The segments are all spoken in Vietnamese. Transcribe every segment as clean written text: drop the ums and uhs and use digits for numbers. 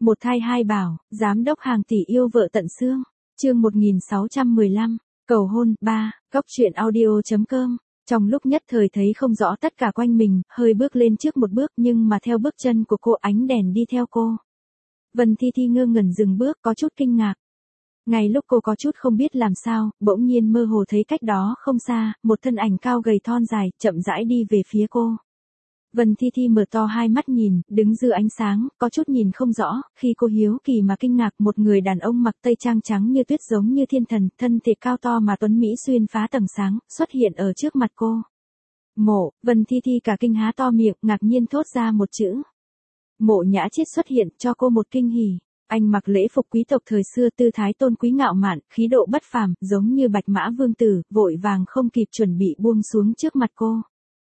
Một thai hai bảo, giám đốc hàng tỷ yêu vợ tận xương. Chương 1615, cầu hôn 3, góc truyện audio.com. Trong lúc nhất thời thấy không rõ tất cả quanh mình, hơi bước lên trước một bước nhưng mà theo bước chân của cô ánh đèn đi theo cô. Vân Thi Thi ngơ ngẩn dừng bước có chút kinh ngạc. Ngay lúc cô có chút không biết làm sao, bỗng nhiên mơ hồ thấy cách đó không xa, một thân ảnh cao gầy thon dài, chậm rãi đi về phía cô. Vân Thi Thi mở to hai mắt nhìn, đứng giữa ánh sáng, có chút nhìn không rõ, khi cô hiếu kỳ mà kinh ngạc một người đàn ông mặc tây trang trắng như tuyết giống như thiên thần, thân thể cao to mà tuấn mỹ xuyên phá tầng sáng, xuất hiện ở trước mặt cô. Mộ, Vân Thi Thi cả kinh há to miệng, ngạc nhiên thốt ra một chữ. Mộ Nhã Chiết xuất hiện cho cô một kinh hỉ. Anh mặc lễ phục quý tộc thời xưa, tư thái tôn quý ngạo mạn, khí độ bất phàm, giống như bạch mã vương tử, vội vàng không kịp chuẩn bị buông xuống trước mặt cô.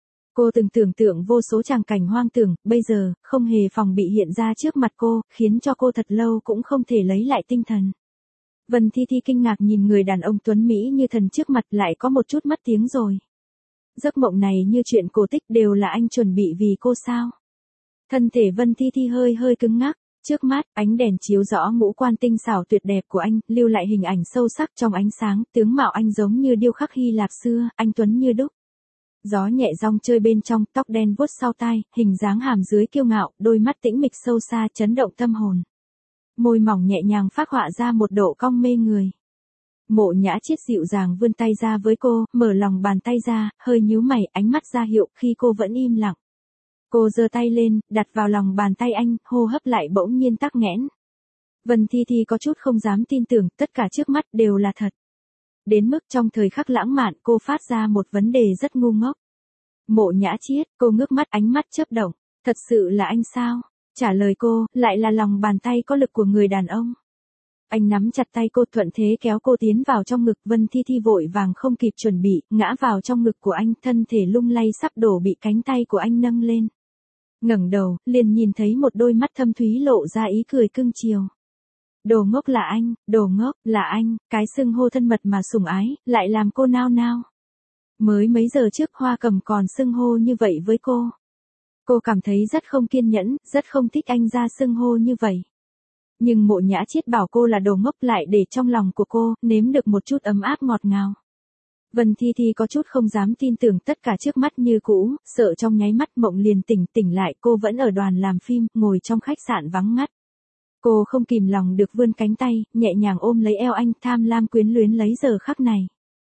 Cô từng tưởng tượng vô số tràng cảnh hoang tưởng, bây giờ, không hề phòng bị hiện ra trước mặt cô, khiến cho cô thật lâu cũng không thể lấy lại tinh thần. Vân Thi Thi kinh ngạc nhìn người đàn ông tuấn Mỹ như thần trước mặt lại có một chút mất tiếng rồi. Giấc mộng này như chuyện cổ tích đều là anh chuẩn bị vì cô sao? Thân thể Vân Thi Thi hơi cứng ngắc, trước mắt, ánh đèn chiếu rõ ngũ quan tinh xảo tuyệt đẹp của anh, lưu lại hình ảnh sâu sắc trong ánh sáng, tướng mạo anh giống như điêu khắc Hy Lạp xưa, anh tuấn như đúc. Gió nhẹ rong chơi bên trong, tóc đen vuốt sau tai, hình dáng hàm dưới kiêu ngạo, đôi mắt tĩnh mịch sâu xa chấn động tâm hồn. Môi mỏng nhẹ nhàng phác họa ra một độ cong mê người. Mộ Nhã Chiết dịu dàng vươn tay ra với cô, mở lòng bàn tay ra, hơi nhíu mày, ánh mắt ra hiệu khi cô vẫn im lặng. Cô giơ tay lên, đặt vào lòng bàn tay anh, hô hấp lại bỗng nhiên tắc nghẽn. Vân Thi Thi có chút không dám tin tưởng, tất cả trước mắt đều là thật. Đến mức trong thời khắc lãng mạn cô phát ra một vấn đề rất ngu ngốc. Mộ Nhã Chiết, cô ngước mắt ánh mắt chớp động. Thật sự là anh sao? Trả lời cô, lại là lòng bàn tay có lực của người đàn ông. Anh nắm chặt tay cô thuận thế kéo cô tiến vào trong ngực. Vân Thi Thi vội vàng không kịp chuẩn bị, ngã vào trong ngực của anh, thân thể lung lay sắp đổ bị cánh tay của anh nâng lên. Ngẩng đầu, liền nhìn thấy một đôi mắt thâm thúy lộ ra ý cười cưng chiều. Đồ ngốc là anh, đồ ngốc là anh, cái xưng hô thân mật mà sủng ái, lại làm cô nao nao. Mới mấy giờ trước Hoa Cầm còn xưng hô như vậy với cô. Cô cảm thấy rất không kiên nhẫn, rất không thích anh ra xưng hô như vậy. Nhưng Mộ Nhã Chiết bảo cô là đồ ngốc lại để trong lòng của cô, nếm được một chút ấm áp ngọt ngào. Vân Thi Thi có chút không dám tin tưởng tất cả trước mắt như cũ, sợ trong nháy mắt mộng liền tỉnh lại cô vẫn ở đoàn làm phim, ngồi trong khách sạn vắng ngắt. Cô không kìm lòng được vươn cánh tay, nhẹ nhàng ôm lấy eo anh, tham lam quyến luyến lấy giờ khắc này.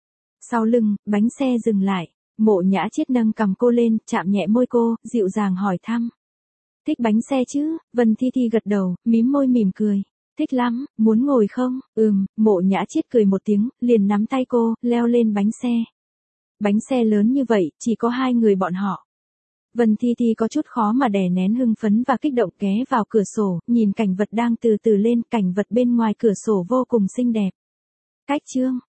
Sau lưng, bánh xe dừng lại, Mộ Nhã Chiết nâng cằm cô lên, chạm nhẹ môi cô, dịu dàng hỏi thăm. Thích bánh xe chứ? Vân Thi Thi gật đầu, mím môi mỉm cười. Thích lắm, muốn ngồi không? Mộ Nhã Chiết cười một tiếng, liền nắm tay cô, leo lên bánh xe. Bánh xe lớn như vậy, chỉ có hai người bọn họ. Vân Thi Thi có chút khó mà đè nén hưng phấn và kích động ghé vào cửa sổ, nhìn cảnh vật đang từ từ lên, cảnh vật bên ngoài cửa sổ vô cùng xinh đẹp. Cách chương